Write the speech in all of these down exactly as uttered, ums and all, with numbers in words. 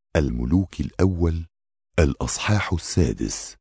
الملوك الأول الأصحاح السادس.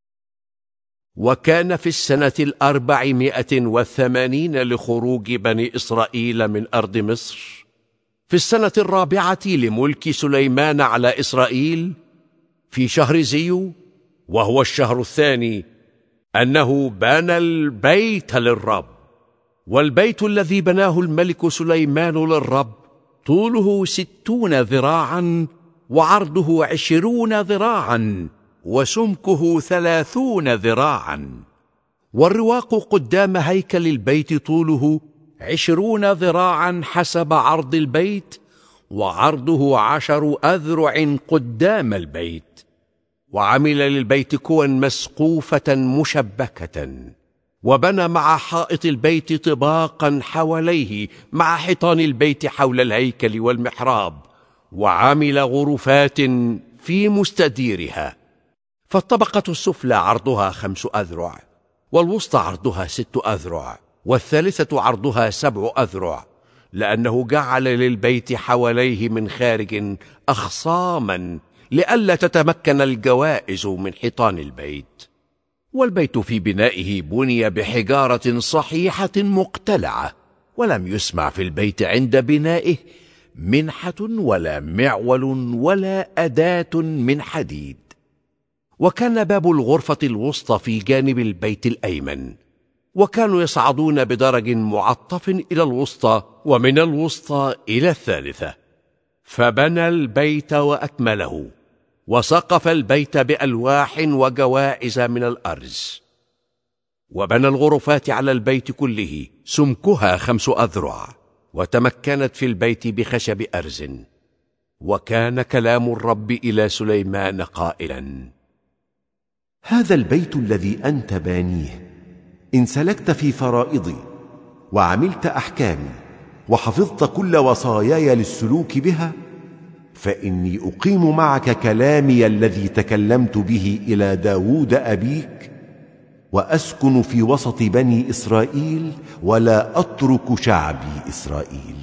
وكان في السنة الأربعمائة والثمانين لخروج بني إسرائيل من أرض مصر، في السنة الرابعة لملك سليمان على إسرائيل، في شهر زيو وهو الشهر الثاني، أنه بنى البيت للرب. والبيت الذي بناه الملك سليمان للرب طوله ستون ذراعا، وعرضه عشرون ذراعا، وسمكه ثلاثون ذراعا. والرواق قدام هيكل البيت طوله عشرون ذراعا حسب عرض البيت، وعرضه عشر أذرع قدام البيت. وعمل للبيت كوا مسقوفة مشبكة، وبنى مع حائط البيت طباقا حواليه مع حيطان البيت حول الهيكل والمحراب، وعمل غرفات في مستديرها. فالطبقة السفلى عرضها خمس أذرع، والوسطى عرضها ست أذرع، والثالثة عرضها سبع أذرع، لأنه جعل للبيت حواليه من خارج أخصاما لئلا تتمكن الجوائز من حيطان البيت. والبيت في بنائه بني بحجارة صحيحة مقتلعة، ولم يسمع في البيت عند بنائه منحة ولا معول ولا أداة من حديد. وكان باب الغرفة الوسطى في جانب البيت الأيمن، وكانوا يصعدون بدرج معطف إلى الوسطى، ومن الوسطى إلى الثالثة. فبنى البيت وأكمله، وسقف البيت بألواح وجوائز من الأرز. وبنى الغرفات على البيت كله، سمكها خمس أذرع، وتمكنت في البيت بخشب أرز. وكان كلام الرب إلى سليمان قائلا: هذا البيت الذي أنت بانيه، إن سلكت في فرائضي وعملت أحكامي وحفظت كل وصاياي للسلوك بها، فإني أقيم معك كلامي الذي تكلمت به إلى داود أبيك، وأسكن في وسط بني إسرائيل، ولا أترك شعبي إسرائيل.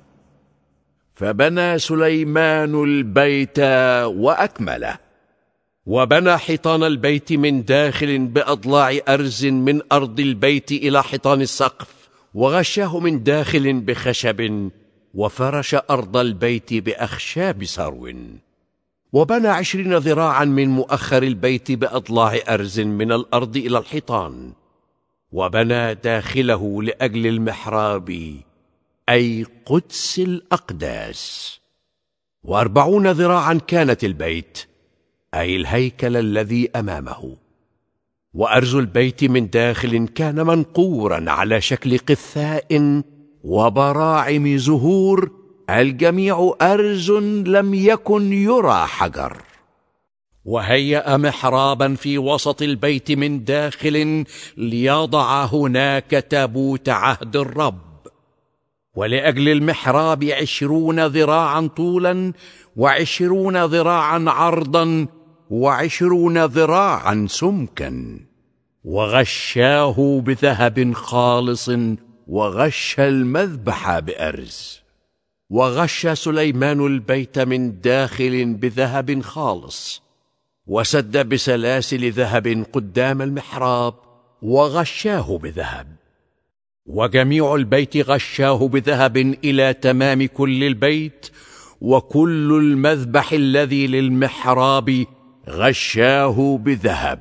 فبنى سليمان البيت وأكمله، وبنى حيطان البيت من داخل بأضلاع أرز من أرض البيت إلى حيطان السقف، وغشاه من داخل بخشب، وفرش أرض البيت بأخشاب سرو. وبنى عشرين ذراعا من مؤخر البيت بأضلاع أرز من الأرض إلى الحيطان. وبنى داخله لأجل المحراب، أي قدس الأقداس. وأربعون ذراعا كانت البيت، أي الهيكل الذي أمامه. وأرز البيت من داخل كان منقورا على شكل قثاء وبراعم زهور، الجميع أرز لم يكن يرى حجر. وهيأ محرابا في وسط البيت من داخل، ليضع هناك تابوت عهد الرب. ولأجل المحراب عشرون ذراعا طولا، وعشرون ذراعا عرضا، وعشرون ذراعا سمكا. وغشاه بذهب خالص، وغش المذبح بأرز. وغش سليمان البيت من داخل بذهب خالص، وسد بسلاسل ذهب قدام المحراب، وغشاه بذهب. وجميع البيت غشاه بذهب إلى تمام كل البيت، وكل المذبح الذي للمحراب غشاه بذهب.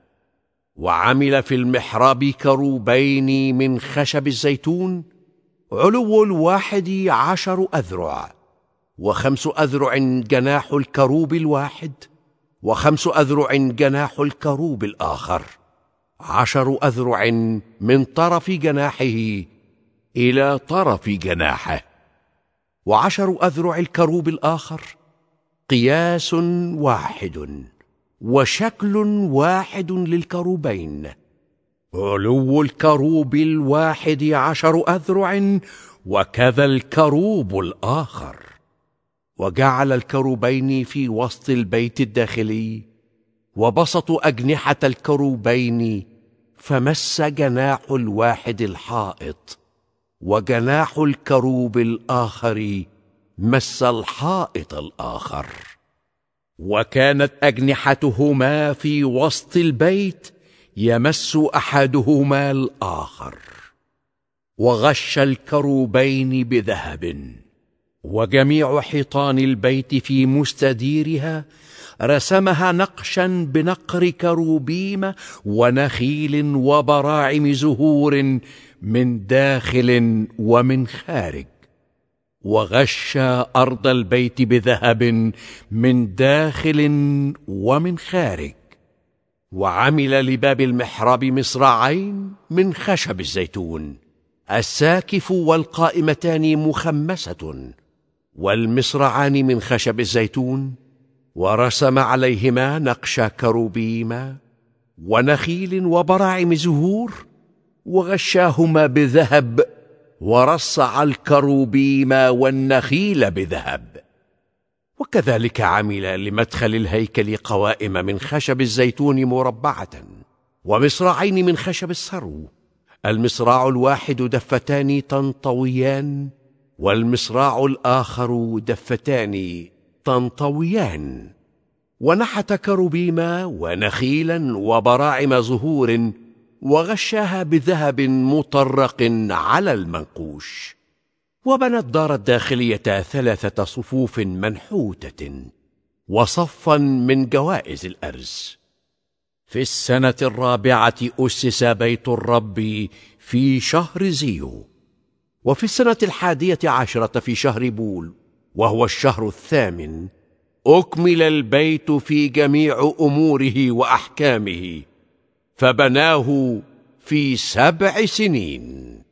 وعمل في المحراب كروبين من خشب الزيتون، علو الواحد عشر أذرع، وخمس أذرع جناح الكروب الواحد، وخمس أذرع جناح الكروب الآخر، عشر أذرع من طرف جناحه إلى طرف جناحه. وعشر أذرع الكروب الآخر قياس واحد، وشكل واحد للكروبين. علو الكروب الواحد عشر أذرع، وكذا الكروب الآخر. وجعل الكروبين في وسط البيت الداخلي، وبسطوا أجنحة الكروبين، فمس جناح الواحد الحائط، وجناح الكروب الآخر مس الحائط الآخر. وكانت أجنحتهما في وسط البيت يمس أحدهما الآخر. وغش الكروبين بذهب. وجميع حيطان البيت في مستديرها رسمها نقشا بنقر كروبيم ونخيل وبراعم زهور من داخل ومن خارج. وغش أرض البيت بذهب من داخل ومن خارج. وعمل لباب المحراب مصراعين من خشب الزيتون، الساكف والقائمتان مخمسة، والمصرعان من خشب الزيتون، ورسم عليهما نقش كروبيم ونخيل وبراعم زهور، وغشاهما بذهب، ورصع الكروبيم والنخيل بذهب. وكذلك عمل لمدخل الهيكل قوائم من خشب الزيتون مربعة، ومصراعين من خشب السرو، المصراع الواحد دفتان تنطويان، والمصراع الآخر دفتان تنطويان. ونحت كروبيم ونخيلا وبراعم زهور، وغشاها بذهب مطرق على المنقوش. وبنى الدار الداخلية ثلاثة صفوف منحوتة، وصفا من جوائز الأرز. في السنة الرابعة أسس بيت الرب في شهر زيو. وفي السنة الحادية عشرة في شهر بول، وهو الشهر الثامن، أكمل البيت في جميع أموره وأحكامه، فبناه في سبع سنين.